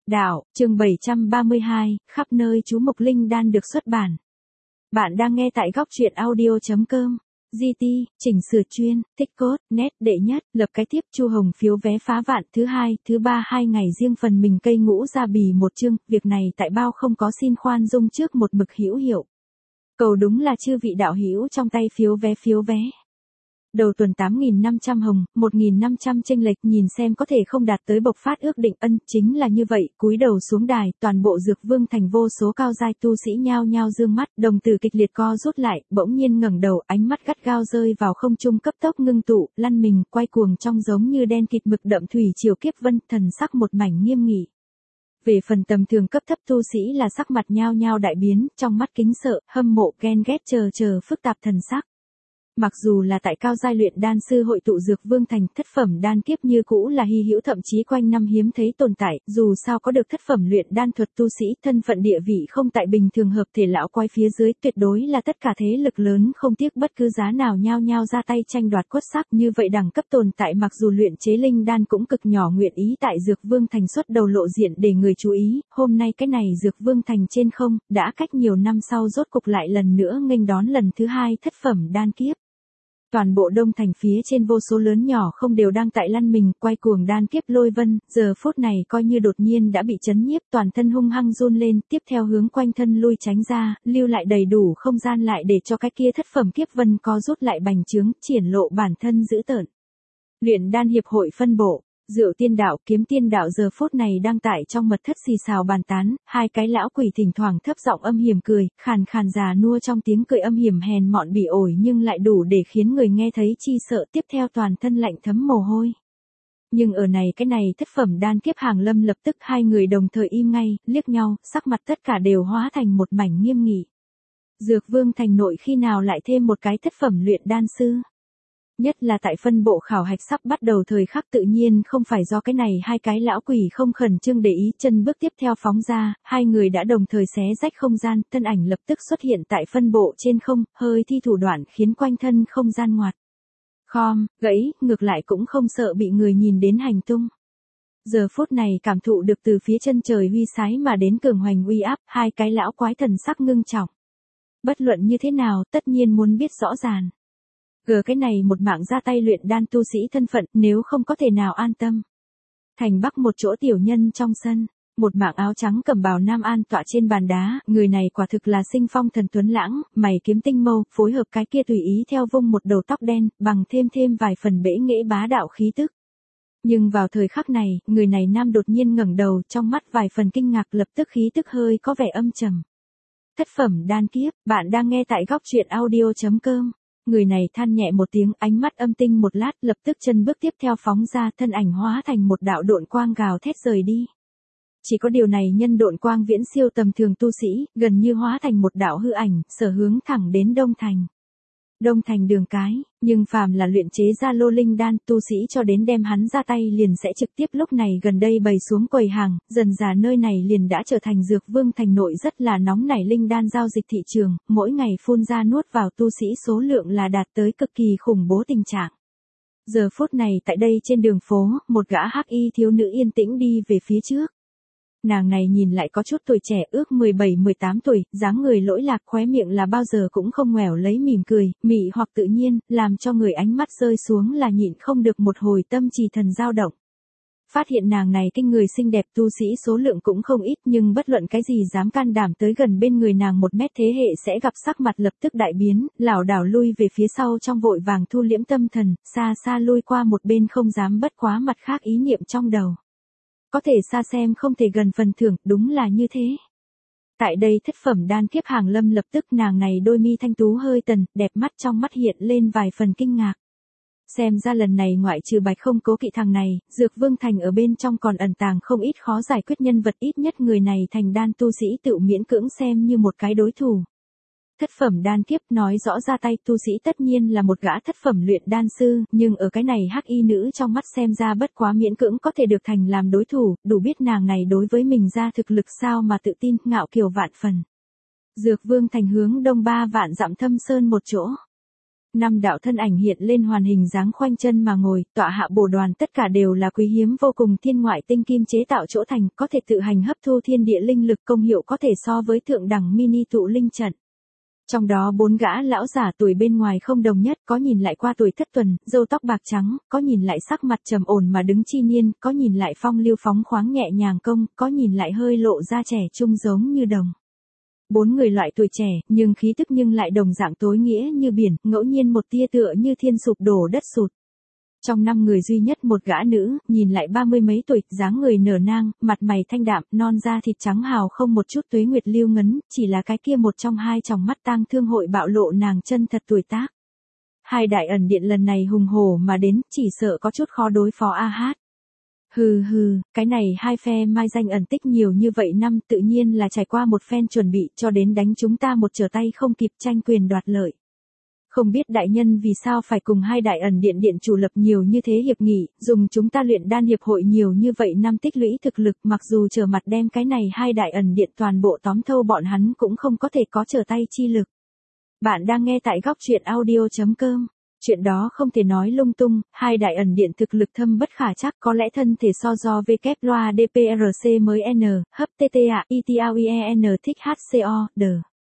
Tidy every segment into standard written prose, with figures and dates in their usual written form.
Đạo, chương 732, khắp nơi chú Mộc Linh Đan được xuất bản. Bạn đang nghe tại góc truyện audio.com. GT, chỉnh sửa chuyên, thích cốt, nét, đệ nhất, lập cái tiếp Chu Hồng phiếu vé phá vạn thứ hai, thứ ba 2 ngày riêng phần mình cây ngũ ra bì một chương, việc này tại bao không có xin khoan dung trước một mực hữu hiệu. Cầu đúng là chư vị đạo hữu trong tay phiếu vé. Đầu tuần 8.500 hồng, 1.500 chênh lệch nhìn xem có thể không đạt tới bộc phát ước định ân, chính là như vậy, cúi đầu xuống đài, toàn bộ Dược Vương thành vô số cao giai tu sĩ nhao nhao dương mắt, đồng tử kịch liệt co rút lại, bỗng nhiên ngẩng đầu, ánh mắt gắt gao rơi vào không trung cấp tốc ngưng tụ, lăn mình, quay cuồng trong giống như đen kịt mực đậm thủy triều kiếp vân, thần sắc một mảnh nghiêm nghị. Về phần tầm thường cấp thấp tu sĩ là sắc mặt nhao nhao đại biến, trong mắt kính sợ, hâm mộ, ghen ghét chờ phức tạp thần sắc. Mặc dù là tại cao giai luyện đan sư hội tụ Dược Vương thành, thất phẩm đan kiếp như cũ là hy hữu thậm chí quanh năm hiếm thấy tồn tại, dù sao có được thất phẩm luyện đan thuật tu sĩ, thân phận địa vị không tại bình thường hợp thể lão quái phía dưới, tuyệt đối là tất cả thế lực lớn không tiếc bất cứ giá nào nhao nhao ra tay tranh đoạt quất sắc, như vậy đẳng cấp tồn tại mặc dù luyện chế linh đan cũng cực nhỏ nguyện ý tại Dược Vương thành xuất đầu lộ diện để người chú ý, hôm nay cái này Dược Vương thành trên không, đã cách nhiều năm sau rốt cục lại lần nữa nghênh đón lần thứ hai thất phẩm đan kiếp. Toàn bộ đông thành phía trên vô số lớn nhỏ không đều đang tại lăn mình, quay cuồng đan kiếp lôi vân, giờ phút này coi như đột nhiên đã bị chấn nhiếp, toàn thân hung hăng run lên, tiếp theo hướng quanh thân lui tránh ra, lưu lại đầy đủ không gian lại để cho cái kia thất phẩm kiếp vân co rút lại bành trướng, triển lộ bản thân dữ tợn. Luyện đan hiệp hội phân bộ. Rượu tiên đạo, kiếm tiên đạo giờ phút này đang tại trong mật thất xì xào bàn tán, hai cái lão quỷ thỉnh thoảng thấp giọng âm hiểm cười, khàn già nua trong tiếng cười âm hiểm hèn mọn bỉ ổi nhưng lại đủ để khiến người nghe thấy chi sợ, tiếp theo toàn thân lạnh thấm mồ hôi. Nhưng ở này cái này thất phẩm đan kiếp hàng lâm lập tức hai người đồng thời im ngay, liếc nhau, sắc mặt tất cả đều hóa thành một mảnh nghiêm nghị. Dược Vương thành nội khi nào lại thêm một cái thất phẩm luyện đan sư? Nhất là tại phân bộ khảo hạch sắp bắt đầu thời khắc tự nhiên không phải do cái này hai cái lão quỷ không khẩn trương để ý, chân bước tiếp theo phóng ra, hai người đã đồng thời xé rách không gian, thân ảnh lập tức xuất hiện tại phân bộ trên không, hơi thi thủ đoạn khiến quanh thân không gian ngoặt. Khom, gãy, ngược lại cũng không sợ bị người nhìn đến hành tung. Giờ phút này cảm thụ được từ phía chân trời huy sái mà đến cường hoành uy áp, hai cái lão quái thần sắc ngưng trọng. Bất luận như thế nào, tất nhiên muốn biết rõ ràng. Cái này một mạng ra tay luyện đan tu sĩ thân phận, nếu không có thể nào an tâm. Thành Bắc một chỗ tiểu nhân trong sân, một mạng áo trắng cầm bào nam an tọa trên bàn đá, người này quả thực là sinh phong thần tuấn lãng, mày kiếm tinh mâu, phối hợp cái kia tùy ý theo vung một đầu tóc đen, bằng thêm vài phần bẽ nghệ bá đạo khí tức. Nhưng vào thời khắc này, người này nam đột nhiên ngẩng đầu, trong mắt vài phần kinh ngạc, lập tức khí tức hơi có vẻ âm trầm. Thất phẩm đan kiếp, bạn đang nghe tại góc truyện audio.com. Người này than nhẹ một tiếng, ánh mắt âm tinh một lát, lập tức chân bước tiếp theo phóng ra, thân ảnh hóa thành một đạo độn quang gào thét rời đi. Chỉ có điều này nhân độn quang viễn siêu tầm thường tu sĩ, gần như hóa thành một đạo hư ảnh, sở hướng thẳng đến Đông Thành. Đông Thành đường cái, nhưng phàm là luyện chế ra lô linh đan, tu sĩ cho đến đem hắn ra tay liền sẽ trực tiếp lúc này gần đây bày xuống quầy hàng, dần dà nơi này liền đã trở thành Dược Vương thành nội rất là nóng nảy linh đan giao dịch thị trường, mỗi ngày phun ra nuốt vào tu sĩ số lượng là đạt tới cực kỳ khủng bố tình trạng. Giờ phút này tại đây trên đường phố, một gã hắc y thiếu nữ yên tĩnh đi về phía trước. Nàng này nhìn lại có chút tuổi trẻ, ước 17-18 tuổi, dáng người lỗi lạc, khóe miệng là bao giờ cũng không ngoẻo lấy mỉm cười, mị hoặc tự nhiên, làm cho người ánh mắt rơi xuống là nhịn không được một hồi tâm trì thần dao động. Phát hiện nàng này kinh người xinh đẹp, tu sĩ số lượng cũng không ít, nhưng bất luận cái gì dám can đảm tới gần bên người nàng một mét thế hệ sẽ gặp sắc mặt lập tức đại biến, lảo đảo lui về phía sau trong vội vàng thu liễm tâm thần, xa lui qua một bên không dám bất quá mặt khác ý niệm trong đầu. Có thể xa xem không thể gần phần thưởng, đúng là như thế. Tại đây thất phẩm đan kiếp hàng lâm lập tức nàng này đôi mi thanh tú hơi tần, đẹp mắt trong mắt hiện lên vài phần kinh ngạc. Xem ra lần này ngoại trừ Bạch Không Cố Kỵ thằng này, Dược Vương thành ở bên trong còn ẩn tàng không ít khó giải quyết nhân vật, ít nhất người này thành đan tu sĩ tự miễn cưỡng xem như một cái đối thủ. Thất phẩm đan kiếp nói rõ ra tay tu sĩ tất nhiên là một gã thất phẩm luyện đan sư, nhưng ở cái này hắc y nữ trong mắt xem ra bất quá miễn cưỡng có thể được thành làm đối thủ, đủ biết nàng này đối với mình ra thực lực sao mà tự tin, ngạo kiều vạn phần. Dược Vương thành hướng đông 3 vạn dặm thâm sơn một chỗ. Năm đạo thân ảnh hiện lên hoàn hình dáng khoanh chân mà ngồi, tọa hạ bồ đoàn tất cả đều là quý hiếm vô cùng thiên ngoại tinh kim chế tạo chỗ thành, có thể tự hành hấp thu thiên địa linh lực, công hiệu có thể so với thượng đẳng mini tụ linh trận. Trong đó 4 gã lão giả tuổi bên ngoài không đồng nhất, có nhìn lại qua tuổi thất tuần, râu tóc bạc trắng, có nhìn lại sắc mặt trầm ổn mà đứng chi niên, có nhìn lại phong lưu phóng khoáng nhẹ nhàng công, có nhìn lại hơi lộ ra trẻ trung giống như đồng. 4 người loại tuổi trẻ, nhưng khí tức nhưng lại đồng dạng tối nghĩa như biển, ngẫu nhiên một tia tựa như thiên sụp đổ đất sụt. Trong 5 người duy nhất một gã nữ, nhìn lại 30 mấy tuổi, dáng người nở nang, mặt mày thanh đạm, non da thịt trắng hào không một chút tuế nguyệt lưu ngấn, chỉ là cái kia một trong 2 tròng mắt tang thương hội bạo lộ nàng chân thật tuổi tác. 2 đại ẩn điện lần này hùng hổ mà đến, chỉ sợ có chút khó đối phó a hát. Hừ hừ, cái này 2 phe mai danh ẩn tích nhiều như vậy năm tự nhiên là trải qua một phen chuẩn bị cho đến đánh chúng ta một trở tay không kịp, tranh quyền đoạt lợi. Không biết đại nhân vì sao phải cùng 2 đại ẩn điện điện chủ lập nhiều như thế hiệp nghị, dùng chúng ta luyện đan hiệp hội nhiều như vậy năm tích lũy thực lực, mặc dù trở mặt đem cái này 2 đại ẩn điện toàn bộ tóm thâu, bọn hắn cũng không có thể có trở tay chi lực. Bạn đang nghe tại góc truyện audio.com. Chuyện đó không thể nói lung tung, 2 đại ẩn điện thực lực thâm bất khả chắc, có lẽ thân thể so do W loa DPRC mới N, hấp TTA, ITAUIEN thích HCO, D.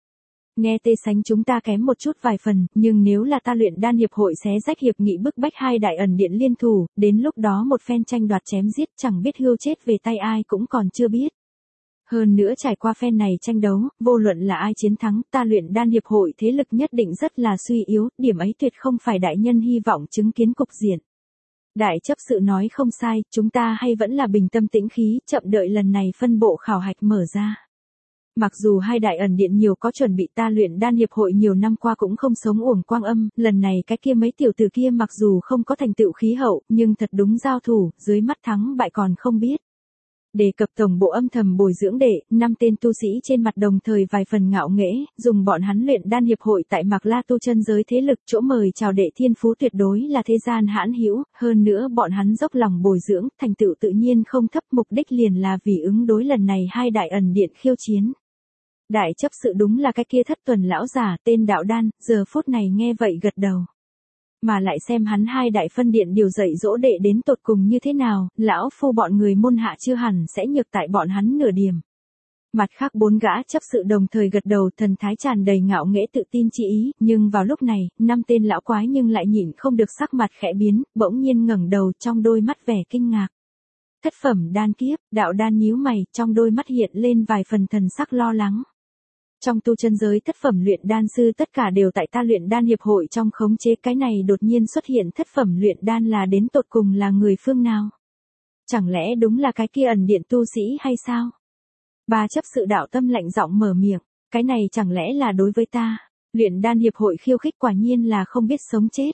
Nghe tê sánh chúng ta kém một chút vài phần, nhưng nếu là ta luyện đan hiệp hội xé rách hiệp nghị bức bách 2 đại ẩn điện liên thủ, đến lúc đó một phen tranh đoạt chém giết chẳng biết hươu chết về tay ai cũng còn chưa biết. Hơn nữa trải qua phen này tranh đấu, vô luận là ai chiến thắng, ta luyện đan hiệp hội thế lực nhất định rất là suy yếu, điểm ấy tuyệt không phải đại nhân hy vọng chứng kiến cục diện. Đại chấp sự nói không sai, chúng ta hay vẫn là bình tâm tĩnh khí, chậm đợi lần này phân bộ khảo hạch mở ra. Mặc dù 2 đại ẩn điện nhiều có chuẩn bị, ta luyện đan hiệp hội nhiều năm qua cũng không sống uổng quang âm, lần này cái kia mấy tiểu tử kia mặc dù không có thành tựu khí hậu, nhưng thật đúng giao thủ, dưới mắt thắng bại còn không biết. Đề cập tổng bộ âm thầm bồi dưỡng đệ, 5 tên tu sĩ trên mặt đồng thời vài phần ngạo nghễ, dùng bọn hắn luyện đan hiệp hội tại Mạc La tu chân giới thế lực, chỗ mời chào đệ thiên phú tuyệt đối là thế gian hãn hữu, hơn nữa bọn hắn dốc lòng bồi dưỡng, thành tựu tự nhiên không thấp, mục đích liền là vì ứng đối lần này 2 đại ẩn điện khiêu chiến. Đại chấp sự đúng là cái kia thất tuần lão giả tên Đạo Đan, giờ phút này nghe vậy gật đầu. Mà lại xem hắn 2 đại phân điện điều dạy dỗ đệ đến tột cùng như thế nào, lão phu bọn người môn hạ chưa hẳn sẽ nhược tại bọn hắn nửa điểm. Mặt khác 4 gã chấp sự đồng thời gật đầu, thần thái tràn đầy ngạo nghễ tự tin chi ý, nhưng vào lúc này, 5 tên lão quái nhưng lại nhịn không được sắc mặt khẽ biến, bỗng nhiên ngẩng đầu, trong đôi mắt vẻ kinh ngạc. Thất phẩm đan kiếp, Đạo Đan nhíu mày, trong đôi mắt hiện lên vài phần thần sắc lo lắng. Trong tu chân giới thất phẩm luyện đan sư tất cả đều tại ta luyện đan hiệp hội trong khống chế, cái này đột nhiên xuất hiện thất phẩm luyện đan là đến tột cùng là người phương nào? Chẳng lẽ đúng là cái kia ẩn điện tu sĩ hay sao? 3 chấp sự đạo tâm lạnh giọng mở miệng, cái này chẳng lẽ là đối với ta? Luyện đan hiệp hội khiêu khích quả nhiên là không biết sống chết.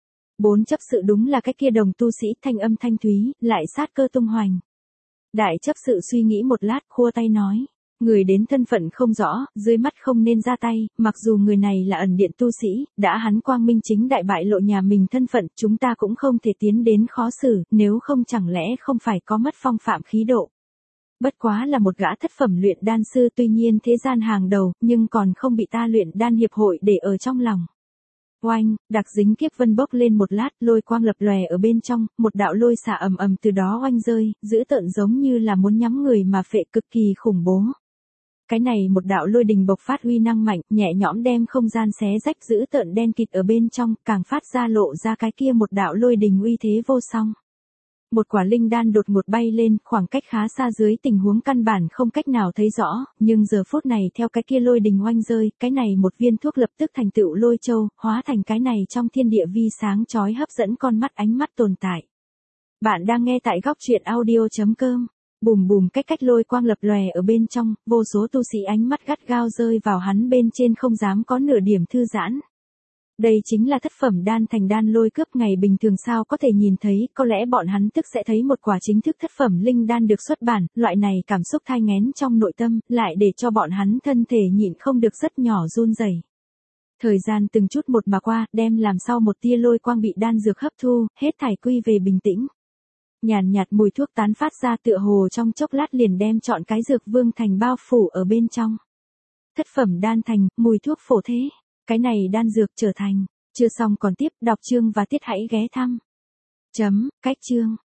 4 chấp sự đúng là cái kia đồng tu sĩ, thanh âm thanh thúy, lại sát cơ tung hoành. Đại chấp sự suy nghĩ một lát, khua tay nói. Người đến thân phận không rõ, dưới mắt không nên ra tay, mặc dù người này là ẩn điện tu sĩ, đã hắn quang minh chính đại bại lộ nhà mình thân phận, chúng ta cũng không thể tiến đến khó xử, nếu không chẳng lẽ không phải có mất phong phạm khí độ. Bất quá là một gã thất phẩm luyện đan sư, tuy nhiên thế gian hàng đầu, nhưng còn không bị ta luyện đan hiệp hội để ở trong lòng. Oanh, đặc dính kiếp vân bốc lên một lát, lôi quang lập lòe ở bên trong, một đạo lôi xả ầm ầm từ đó oanh rơi, dữ tợn giống như là muốn nhắm người mà phệ, cực kỳ khủng bố. Cái này một đạo lôi đình bộc phát uy năng mạnh, nhẹ nhõm đem không gian xé rách, dữ tợn đen kịt ở bên trong, càng phát ra lộ ra cái kia một đạo lôi đình uy thế vô song. Một quả linh đan đột ngột bay lên, khoảng cách khá xa dưới tình huống căn bản không cách nào thấy rõ, nhưng giờ phút này theo cái kia lôi đình oanh rơi, cái này một viên thuốc lập tức thành tựu lôi châu, hóa thành cái này trong thiên địa vi sáng chói hấp dẫn con mắt ánh mắt tồn tại. Bạn đang nghe tại góc truyện audio.com. Bùm bùm cách lôi quang lập lòe ở bên trong, vô số tu sĩ ánh mắt gắt gao rơi vào hắn bên trên, không dám có nửa điểm thư giãn. Đây chính là thất phẩm đan thành đan lôi cướp, ngày bình thường sao có thể nhìn thấy, có lẽ bọn hắn tức sẽ thấy một quả chính thức thất phẩm linh đan được xuất bản, loại này cảm xúc thai nghén trong nội tâm, lại để cho bọn hắn thân thể nhịn không được rất nhỏ run rẩy. Thời gian từng chút một mà qua, đem làm sau một tia lôi quang bị đan dược hấp thu, hết thảy quy về bình tĩnh. Nhàn nhạt mùi thuốc tán phát ra, tựa hồ trong chốc lát liền đem trọn cái dược vương thành bao phủ ở bên trong. Thất phẩm đan thành, mùi thuốc phổ thế. Cái này đan dược trở thành Chưa xong còn tiếp, đọc chương và tiết hãy ghé thăm. Cách chương.